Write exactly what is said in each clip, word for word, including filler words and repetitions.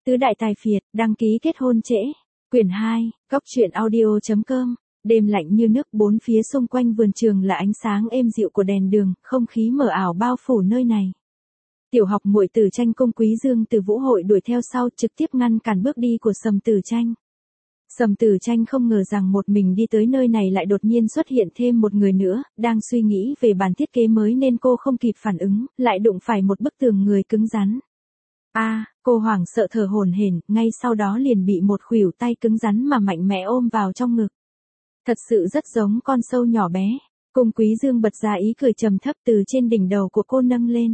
Tứ đại tài phiệt, đăng ký kết hôn trễ. Quyển hai, góc truyện audio chấm com. Đêm lạnh như nước, bốn phía xung quanh vườn trường là ánh sáng êm dịu của đèn đường, không khí mờ ảo bao phủ nơi này. Tiểu học muội Tử Tranh Cung Quý Dương từ Vũ Hội đuổi theo sau, trực tiếp ngăn cản bước đi của Sầm Tử Tranh. Sầm Tử Tranh không ngờ rằng một mình đi tới nơi này lại đột nhiên xuất hiện thêm một người nữa, đang suy nghĩ về bản thiết kế mới nên cô không kịp phản ứng, lại đụng phải một bức tường người cứng rắn. A, à, cô hoảng sợ thở hổn hển, ngay sau đó liền bị một khuỷu tay cứng rắn mà mạnh mẽ ôm vào trong ngực. Thật sự rất giống con sâu nhỏ bé. Cung Quý Dương bật ra ý cười trầm thấp từ trên đỉnh đầu của cô nâng lên.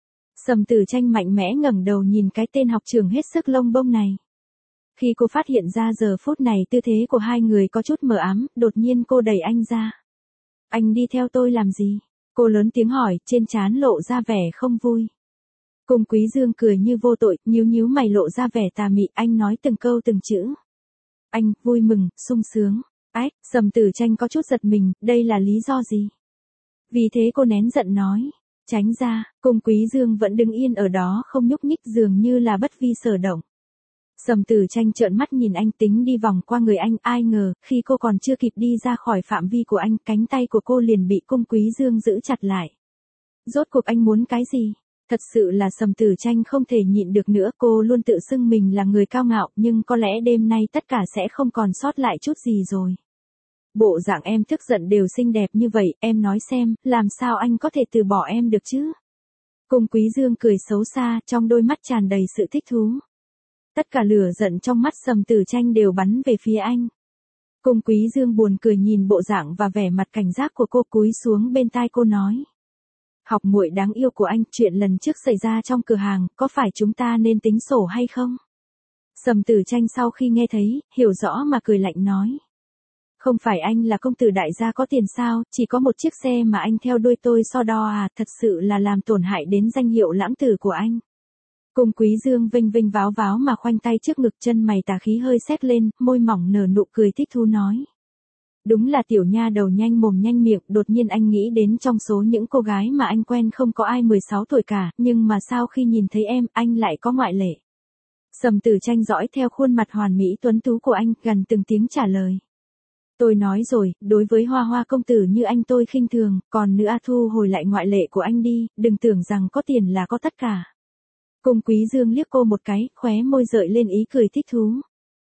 Sầm Tử Tranh mạnh mẽ ngẩng đầu nhìn cái tên học trưởng hết sức lông bông này. Khi cô phát hiện ra giờ phút này tư thế của hai người có chút mờ ám, đột nhiên cô đẩy anh ra. Anh đi theo tôi làm gì? Cô lớn tiếng hỏi, trên trán lộ ra vẻ không vui. Cung Quý Dương cười như vô tội, nhíu nhíu mày lộ ra vẻ tà mị, anh nói từng câu từng chữ. Anh, vui mừng, sung sướng. Ách, Sầm Tử Tranh có chút giật mình, đây là lý do gì? Vì thế cô nén giận nói. Tránh ra, Cung Quý Dương vẫn đứng yên ở đó không nhúc nhích dường như là bất vi sở động. Sầm Tử Tranh trợn mắt nhìn anh tính đi vòng qua người anh, ai ngờ, khi cô còn chưa kịp đi ra khỏi phạm vi của anh, cánh tay của cô liền bị Cung Quý Dương giữ chặt lại. Rốt cuộc anh muốn cái gì? Thật sự là Sầm Tử Tranh không thể nhịn được nữa, cô luôn tự xưng mình là người cao ngạo, nhưng có lẽ đêm nay tất cả sẽ không còn sót lại chút gì rồi. Bộ dạng em tức giận đều xinh đẹp như vậy, em nói xem, làm sao anh có thể từ bỏ em được chứ? Cung Quý Dương cười xấu xa, trong đôi mắt tràn đầy sự thích thú. Tất cả lửa giận trong mắt Sầm Tử Tranh đều bắn về phía anh. Cung Quý Dương buồn cười nhìn bộ dạng và vẻ mặt cảnh giác của cô, cúi xuống bên tai cô nói. Học muội đáng yêu của anh, chuyện lần trước xảy ra trong cửa hàng, có phải chúng ta nên tính sổ hay không? Sầm Tử Tranh sau khi nghe thấy, hiểu rõ mà cười lạnh nói. Không phải anh là công tử đại gia có tiền sao, chỉ có một chiếc xe mà anh theo đuôi tôi so đo à, thật sự là làm tổn hại đến danh hiệu lãng tử của anh. Cung Quý Dương vinh vinh váo váo mà khoanh tay trước ngực, chân mày tà khí hơi xét lên, môi mỏng nở nụ cười thích thú nói. Đúng là tiểu nha đầu nhanh mồm nhanh miệng, đột nhiên anh nghĩ đến trong số những cô gái mà anh quen không có ai mười sáu tuổi cả, nhưng mà sao khi nhìn thấy em, anh lại có ngoại lệ. Sầm Tử Tranh dõi theo khuôn mặt hoàn mỹ tuấn tú của anh, gần từng tiếng trả lời. Tôi nói rồi, đối với Hoa Hoa công tử như anh tôi khinh thường, còn nữa thu hồi lại ngoại lệ của anh đi, đừng tưởng rằng có tiền là có tất cả. Cung Quý Dương liếc cô một cái, khóe môi gợi lên ý cười thích thú.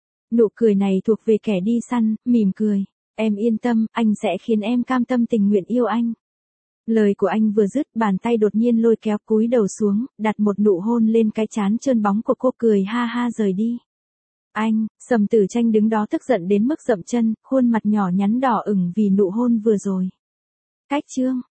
Nụ cười này thuộc về kẻ đi săn, mỉm cười. Em yên tâm, anh sẽ khiến em cam tâm tình nguyện yêu anh. Lời của anh vừa dứt, bàn tay đột nhiên lôi kéo cúi đầu xuống, đặt một nụ hôn lên cái trán trơn bóng của cô, cười ha ha rời đi. Anh, Sầm Tử Tranh đứng đó tức giận đến mức dậm chân, khuôn mặt nhỏ nhắn đỏ ửng vì nụ hôn vừa rồi. Cách chương.